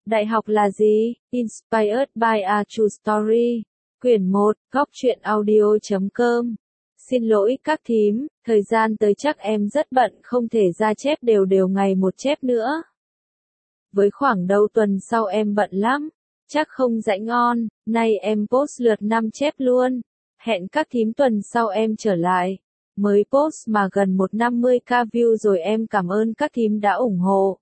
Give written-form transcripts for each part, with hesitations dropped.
Đại học là gì? Inspired by a True Story. Quyển 1, góc truyện audio.com. Xin lỗi các thím, thời gian tới chắc em rất bận không thể ra chép đều ngày một chép nữa. Với khoảng đầu tuần sau em bận lắm, chắc không rảnh on, nay em post lượt 5 chép luôn. Hẹn các thím tuần sau em trở lại. Mới post mà gần 150k view rồi, em cảm ơn các thím đã ủng hộ.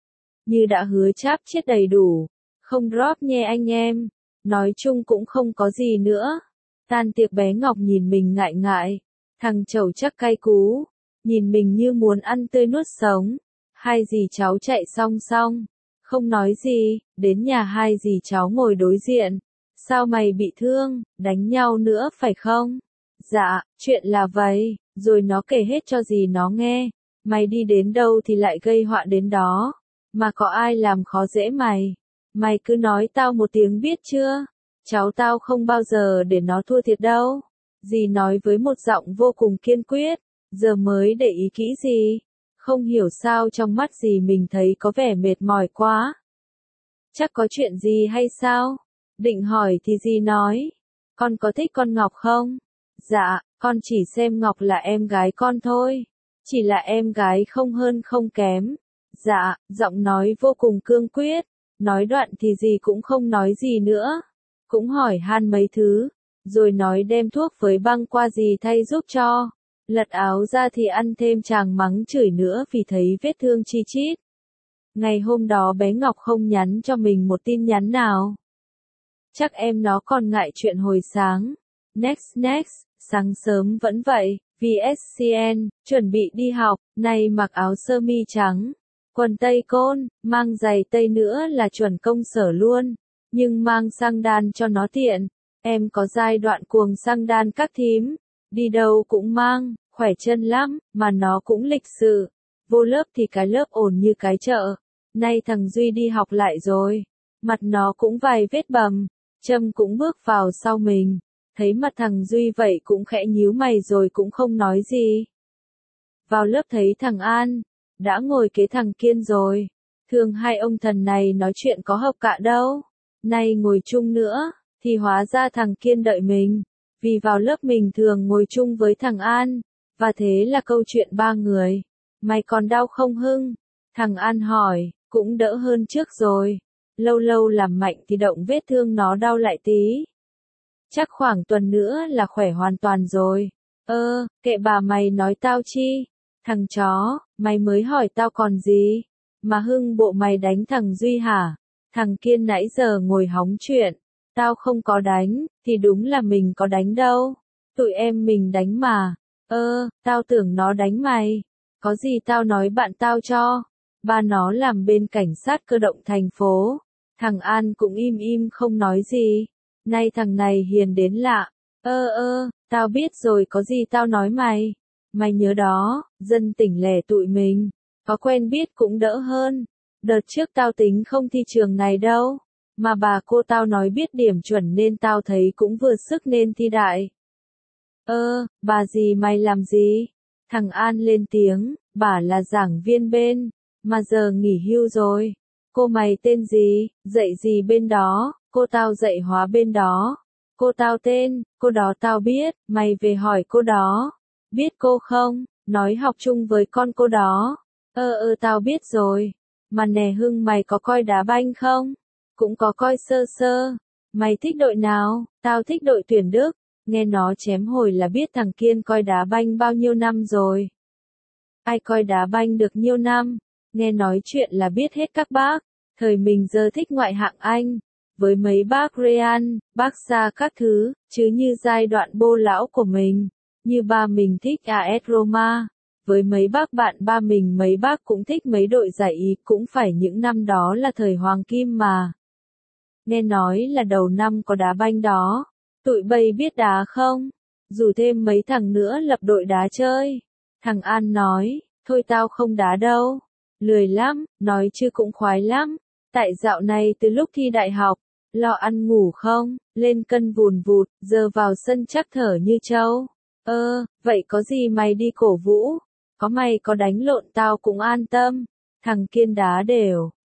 Như đã hứa chap chết đầy đủ, không drop nhé anh em. Nói chung cũng không có gì nữa. Tan tiệc bé Ngọc nhìn mình ngại ngại. Thằng chẩu chắc cay cú. Nhìn mình như muốn ăn tươi nuốt sống. Hai dì cháu chạy song song. Không nói gì, đến nhà hai dì cháu ngồi đối diện. Sao mày bị thương, đánh nhau nữa phải không? Dạ, chuyện là vậy, rồi nó kể hết cho dì nó nghe. Mày đi đến đâu thì lại gây họa đến đó. Mà có ai làm khó dễ mày? Mày cứ nói tao một tiếng biết chưa? Cháu tao không bao giờ để nó thua thiệt đâu. Dì nói với một giọng vô cùng kiên quyết. Giờ mới để ý kỹ gì? Không hiểu sao trong mắt dì mình thấy có vẻ mệt mỏi quá. Chắc có chuyện gì hay sao? Định hỏi thì dì nói. Con có thích con Ngọc không? Dạ, con chỉ xem Ngọc là em gái con thôi. Chỉ là em gái không hơn không kém. Dạ, giọng nói vô cùng cương quyết. Nói đoạn thì dì cũng không nói gì nữa. Cũng hỏi han mấy thứ. Rồi nói đem thuốc với băng qua dì thay giúp cho. Lật áo ra thì ăn thêm tràng mắng chửi nữa vì thấy vết thương chi chít. Ngày hôm đó bé Ngọc không nhắn cho mình một tin nhắn nào. Chắc em nó còn ngại chuyện hồi sáng. Next, sáng sớm vẫn vậy, VSCN, chuẩn bị đi học, nay mặc áo sơ mi trắng, quần tây côn, mang giày tây nữa là chuẩn công sở luôn, nhưng mang xăng đan cho nó tiện. Em có giai đoạn cuồng xăng đan các thím, đi đâu cũng mang, khỏe chân lắm, mà nó cũng lịch sự. Vô lớp thì cái lớp ổn như cái chợ. Nay thằng Duy đi học lại rồi, mặt nó cũng vài vết bầm. Trâm cũng bước vào sau mình, thấy mặt thằng Duy vậy cũng khẽ nhíu mày rồi cũng không nói gì. Vào lớp thấy thằng An, đã ngồi kế thằng Kiên rồi. Thường hai ông thần này nói chuyện có hợp cạ đâu. Nay ngồi chung nữa, thì hóa ra thằng Kiên đợi mình. Vì vào lớp mình thường ngồi chung với thằng An, và thế là câu chuyện ba người. Mày còn đau không Hưng? Thằng An hỏi, cũng đỡ hơn trước rồi. Lâu lâu làm mạnh thì động vết thương nó đau lại tí. Chắc khoảng tuần nữa là khỏe hoàn toàn rồi. Kệ bà mày nói tao chi. Thằng chó, mày mới hỏi tao còn gì. Mà Hưng bộ mày đánh thằng Duy hả? Thằng Kiên nãy giờ ngồi hóng chuyện. Tao không có đánh, thì đúng là mình có đánh đâu. Tụi em mình đánh mà. Tao tưởng nó đánh mày. Có gì tao nói bạn tao cho. Ba nó làm bên cảnh sát cơ động thành phố. Thằng An cũng im không nói gì. Nay thằng này hiền đến lạ. Tao biết rồi, có gì tao nói mày. Mày nhớ đó, dân tỉnh lẻ tụi mình. Có quen biết cũng đỡ hơn. Đợt trước tao tính không thi trường này đâu. Mà bà cô tao nói biết điểm chuẩn nên tao thấy cũng vừa sức nên thi đại. Bà gì mày làm gì? Thằng An lên tiếng, bà là giảng viên bên, mà giờ nghỉ hưu rồi. Cô mày tên gì, dạy gì bên đó? Cô tao dạy hóa bên đó. Cô tao tên, cô đó tao biết, mày về hỏi cô đó. Biết cô không? Nói học chung với con cô đó. Tao biết rồi. Mà nè Hưng, mày có coi đá banh không? Cũng có coi sơ sơ. Mày thích đội nào? Tao thích đội tuyển Đức. Nghe nó chém hồi là biết thằng Kiên coi đá banh bao nhiêu năm rồi. Ai coi đá banh được nhiêu năm? Nghe nói chuyện là biết hết các bác. Thời mình giờ thích ngoại hạng Anh. Với mấy bác Real, Barca các thứ, chứ như giai đoạn bô lão của mình. Như ba mình thích AS Roma. Với mấy bác bạn ba mình mấy bác cũng thích mấy đội giải Ý, cũng phải những năm đó là thời hoàng kim mà. Nghe nói là đầu năm có đá banh đó. Tụi bay biết đá không? Rủ thêm mấy thằng nữa lập đội đá chơi. Thằng An nói, thôi tao không đá đâu. Lười lắm, nói chứ cũng khoái lắm. Tại dạo này từ lúc thi đại học, lo ăn ngủ không, lên cân vùn vụt, giờ vào sân chắc thở như trâu. Vậy có gì mày đi cổ vũ? Có mày có đánh lộn tao cũng an tâm. Thằng Kiên đá đều,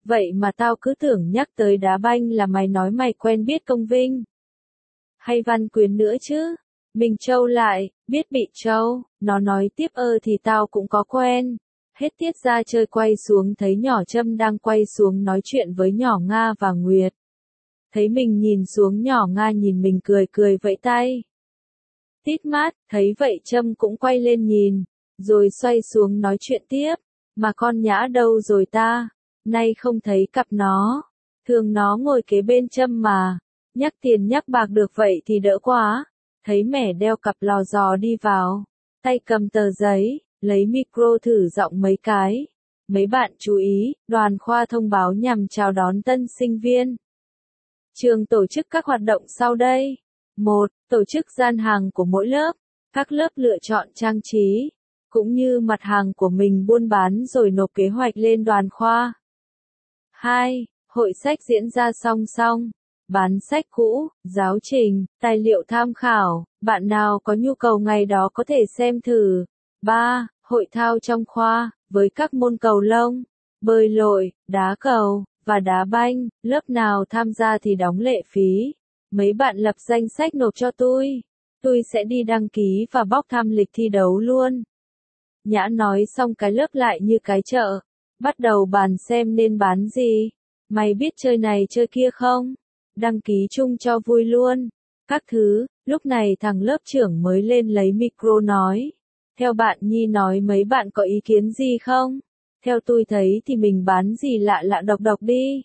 Vậy mà tao cứ tưởng nhắc tới đá banh là mày nói mày quen biết Công Vinh. Hay Văn Quyến nữa chứ. Mình trâu lại, biết bị trâu, nó nói tiếp thì tao cũng có quen. Hết tiết ra chơi quay xuống thấy nhỏ Trâm đang quay xuống nói chuyện với nhỏ Nga và Nguyệt. Thấy mình nhìn xuống nhỏ Nga nhìn mình cười cười vẫy tay. Tít mát, thấy vậy Trâm cũng quay lên nhìn, rồi xoay xuống nói chuyện tiếp. Mà con Nhã đâu rồi ta? Nay không thấy cặp nó. Thường nó ngồi kế bên Trâm mà. Nhắc tiền nhắc bạc được vậy thì đỡ quá. Thấy mẻ đeo cặp lò giò đi vào. Tay cầm tờ giấy, lấy micro thử giọng mấy cái. Mấy bạn chú ý, đoàn khoa thông báo nhằm chào đón tân sinh viên. Trường tổ chức các hoạt động sau đây. 1. Tổ chức gian hàng của mỗi lớp. Các lớp lựa chọn trang trí, cũng như mặt hàng của mình buôn bán rồi nộp kế hoạch lên đoàn khoa. 2. Hội sách diễn ra song song. Bán sách cũ, giáo trình, tài liệu tham khảo, bạn nào có nhu cầu ngày đó có thể xem thử. 3. Hội thao trong khoa, với các môn cầu lông, bơi lội, đá cầu, và đá banh, lớp nào tham gia thì đóng lệ phí. Mấy bạn lập danh sách nộp cho tôi sẽ đi đăng ký và bóc thăm lịch thi đấu luôn. Nhã nói xong cái lớp lại như cái chợ, bắt đầu bàn xem nên bán gì. Mày biết chơi này chơi kia không? Đăng ký chung cho vui luôn. Các thứ, lúc này thằng lớp trưởng mới lên lấy micro nói. Theo bạn Nhi nói mấy bạn có ý kiến gì không? Theo tôi thấy thì mình bán gì lạ lạ độc độc đi.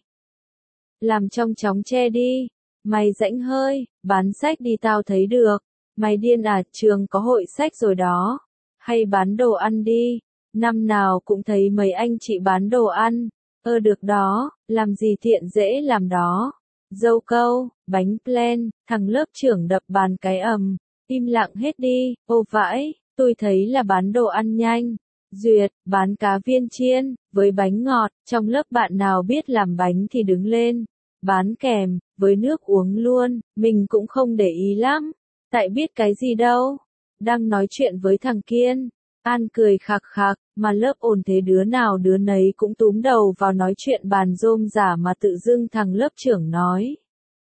Làm trong chóng che đi. Mày rãnh hơi, bán sách đi tao thấy được. Mày điên à, trường có hội sách rồi đó. Hay bán đồ ăn đi. Năm nào cũng thấy mấy anh chị bán đồ ăn. Được đó, làm gì thiện dễ làm đó. Dâu câu, bánh plan, thằng lớp trưởng đập bàn cái ầm. Im lặng hết đi, ô vãi, tôi thấy là bán đồ ăn nhanh. Duyệt, bán cá viên chiên, với bánh ngọt, trong lớp bạn nào biết làm bánh thì đứng lên. Bán kèm, với nước uống luôn, mình cũng không để ý lắm. Tại biết cái gì đâu. Đang nói chuyện với thằng Kiên. An cười khạc khạc, mà lớp ồn thế đứa nào đứa nấy cũng túm đầu vào nói chuyện bàn rôm rả mà tự dưng thằng lớp trưởng nói.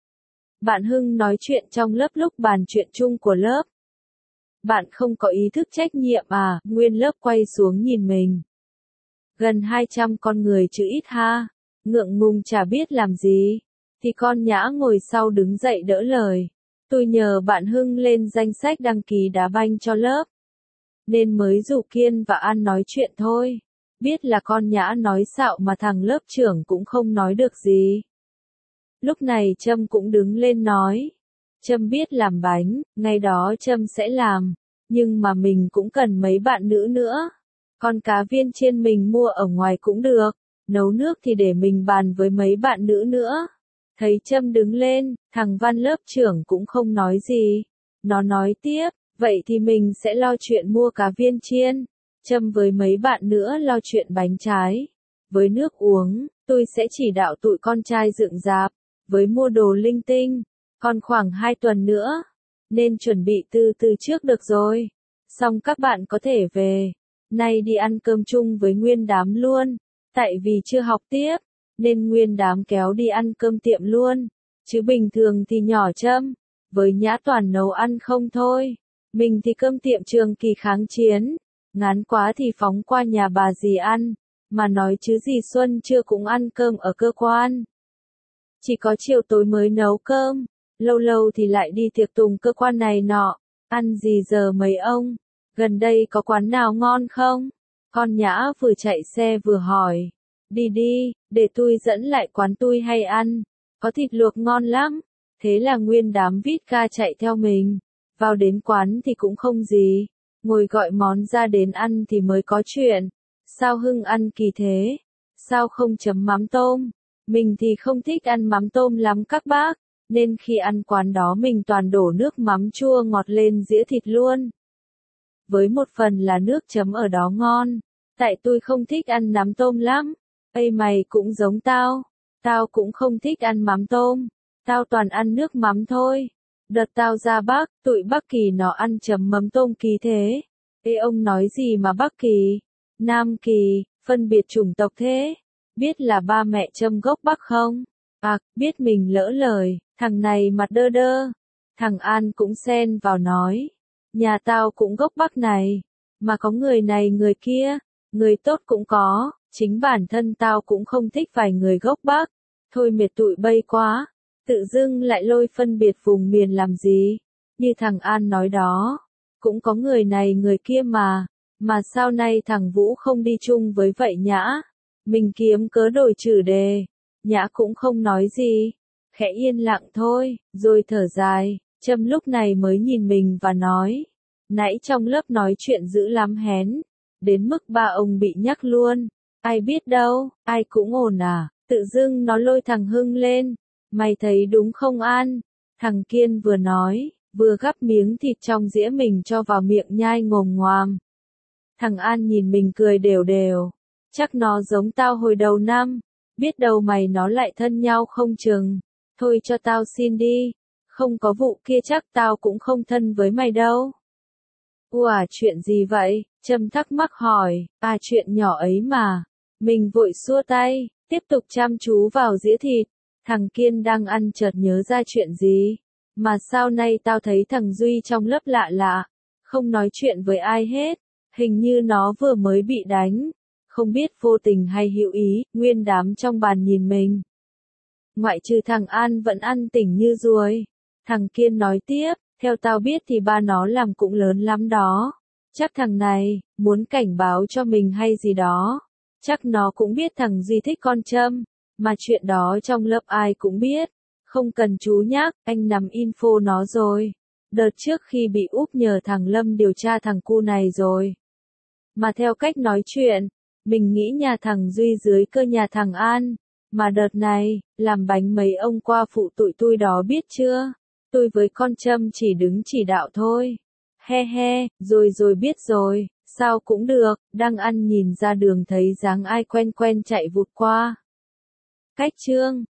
Bạn Hưng nói chuyện trong lớp lúc bàn chuyện chung của lớp. Bạn không có ý thức trách nhiệm à, nguyên lớp quay xuống nhìn mình. Gần 200 con người chứ ít ha, ngượng ngùng chả biết làm gì. Thì con Nhã ngồi sau đứng dậy đỡ lời. Tôi nhờ bạn Hưng lên danh sách đăng ký đá banh cho lớp. Nên mới rủ Kiên và An nói chuyện thôi. Biết là con Nhã nói xạo mà thằng lớp trưởng cũng không nói được gì. Lúc này Trâm cũng đứng lên nói. Trâm biết làm bánh, ngày đó Trâm sẽ làm. Nhưng mà mình cũng cần mấy bạn nữ nữa. Con cá viên chiên mình mua ở ngoài cũng được. Nấu nước thì để mình bàn với mấy bạn nữ nữa. Thấy Trâm đứng lên, thằng Văn lớp trưởng cũng không nói gì. Nó nói tiếp. Vậy thì mình sẽ lo chuyện mua cá viên chiên. Trâm với mấy bạn nữa lo chuyện bánh trái. Với nước uống, tôi sẽ chỉ đạo tụi con trai dựng rạp. Với mua đồ linh tinh. Còn khoảng 2 tuần nữa. Nên chuẩn bị từ trước được rồi. Xong các bạn có thể về. Nay đi ăn cơm chung với nguyên đám luôn. Tại vì chưa học tiếp. Nên nguyên đám kéo đi ăn cơm tiệm luôn. Chứ bình thường thì nhỏ Trâm. Với Nhã toàn nấu ăn không thôi. Mình thì cơm tiệm trường kỳ kháng chiến. Ngán quá thì phóng qua nhà bà dì ăn. Mà nói chứ dì Xuân chưa cũng ăn cơm ở cơ quan. Chỉ có chiều tối mới nấu cơm. Lâu lâu thì lại đi tiệc tùng cơ quan này nọ. Ăn gì giờ mấy ông? Gần đây có quán nào ngon không? Con Nhã vừa chạy xe vừa hỏi. Đi đi, để tôi dẫn lại quán tôi hay ăn. Có thịt luộc ngon lắm. Thế là nguyên đám vít ca chạy theo mình. Vào đến quán thì cũng không gì. Ngồi gọi món ra đến ăn thì mới có chuyện. Sao Hưng ăn kỳ thế? Sao không chấm mắm tôm? Mình thì không thích ăn mắm tôm lắm các bác. Nên khi ăn quán đó mình toàn đổ nước mắm chua ngọt lên dĩa thịt luôn. Với một phần là nước chấm ở đó ngon. Tại tôi không thích ăn nắm tôm lắm. Ây mày cũng giống tao. Tao cũng không thích ăn mắm tôm. Tao toàn ăn nước mắm thôi. Đợt tao ra Bắc, tụi Bắc Kỳ nó ăn chấm mắm tôm kỳ thế. Ê ông nói gì mà Bắc Kỳ? Nam Kỳ, phân biệt chủng tộc thế. biết là ba mẹ Trâm gốc Bắc không? À, biết mình lỡ lời, thằng này mặt đơ đơ. Thằng An cũng xen vào nói, nhà tao cũng gốc Bắc này, mà có người này người kia, người tốt cũng có, chính bản thân tao cũng không thích vài người gốc Bắc. Thôi mệt tụi bay quá, tự dưng lại lôi phân biệt vùng miền làm gì, như thằng An nói đó, cũng có người này người kia mà sao nay thằng Vũ không đi chung với vậy Nhã? Mình kiếm cớ đổi chủ đề, Nhã cũng không nói gì, khẽ yên lặng thôi, rồi thở dài, Trâm lúc này mới nhìn mình và nói, nãy trong lớp nói chuyện dữ lắm hén, đến mức ba ông bị nhắc luôn, ai biết đâu, ai cũng ồn à, tự dưng nó lôi thằng Hưng lên, mày thấy đúng không An? Thằng Kiên vừa nói, vừa gắp miếng thịt trong dĩa mình cho vào miệng nhai ngồm ngoàm. Thằng An nhìn mình cười đều đều, chắc nó giống tao hồi đầu năm, biết đâu mày nó lại thân nhau không chừng, thôi cho tao xin đi, không có vụ kia chắc tao cũng không thân với mày đâu. Ủa chuyện gì vậy? Trâm thắc mắc hỏi, à chuyện nhỏ ấy mà. Mình vội xua tay, tiếp tục chăm chú vào dĩa thịt. Thằng Kiên đang ăn chợt nhớ ra chuyện gì. Mà sao nay tao thấy thằng Duy trong lớp lạ lạ, không nói chuyện với ai hết. Hình như nó vừa mới bị đánh. Không biết vô tình hay hữu ý, nguyên đám trong bàn nhìn mình. Ngoại trừ thằng An vẫn ăn tỉnh như ruồi. Thằng Kiên nói tiếp, theo tao biết thì ba nó làm cũng lớn lắm đó. Chắc thằng này, muốn cảnh báo cho mình hay gì đó. Chắc nó cũng biết thằng Duy thích con Trâm, mà chuyện đó trong lớp ai cũng biết. Không cần chú nhắc, anh nắm info nó rồi. Đợt trước khi bị úp nhờ thằng Lâm điều tra thằng cu này rồi. Mà theo cách nói chuyện, mình nghĩ nhà thằng Duy dưới cơ nhà thằng An. Mà đợt này, làm bánh mấy ông qua phụ tụi tôi đó biết chưa? Tôi với con Trâm chỉ đứng chỉ đạo thôi. He he, rồi biết rồi, sao cũng được, đang ăn nhìn ra đường thấy dáng ai quen quen chạy vụt qua. Cách chương